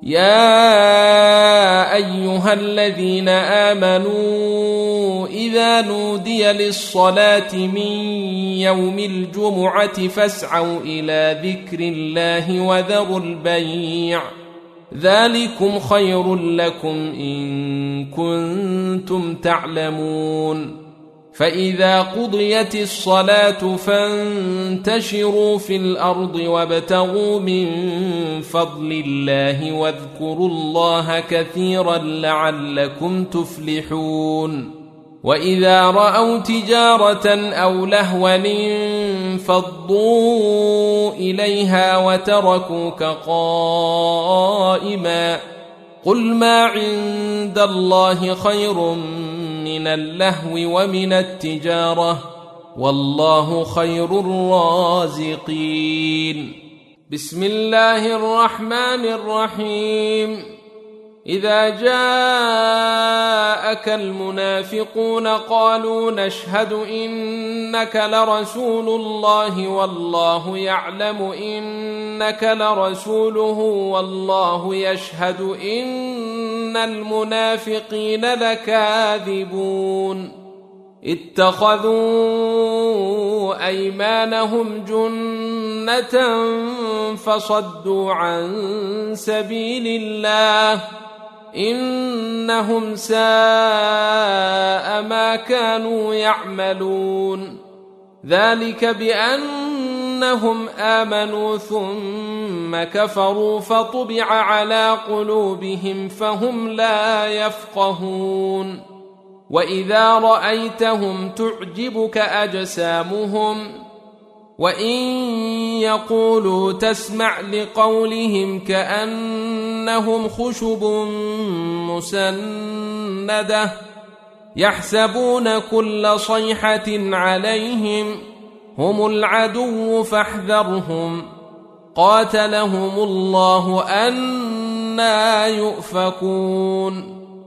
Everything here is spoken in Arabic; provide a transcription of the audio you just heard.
يا أيها الذين آمنوا إذا نودي للصلاة من يوم الجمعة فاسعوا إلى ذكر الله وذروا البيع ذلكم خير لكم إن كنتم تعلمون فإذا قضيت الصلاة فانتشروا في الأرض وابتغوا من فضل الله واذكروا الله كثيرا لعلكم تفلحون وإذا رأوا تجارة أو لهوا انفضوا إليها وتركوك قائما قل ما عند الله خير من اللهو ومن التجارة والله خير الرازقين. بسم الله الرحمن الرحيم. إذا جاءك المنافقون قالوا نشهد إنك لرسول الله والله يعلم إنك لرسوله والله يشهد إن المنافقين لكاذبون اتخذوا أيمانهم جنة فصدوا عن سبيل الله إنهم ساء ما كانوا يعملون ذلك بأنهم آمنوا ثم كفروا فطبع على قلوبهم فهم لا يفقهون وإذا رأيتهم تعجبك أجسامهم وإن يقولوا تسمع لقولهم كأنهم خشب مسندة يحسبون كل صيحة عليهم هم العدو فاحذرهم قاتلهم الله أنى يؤفكون.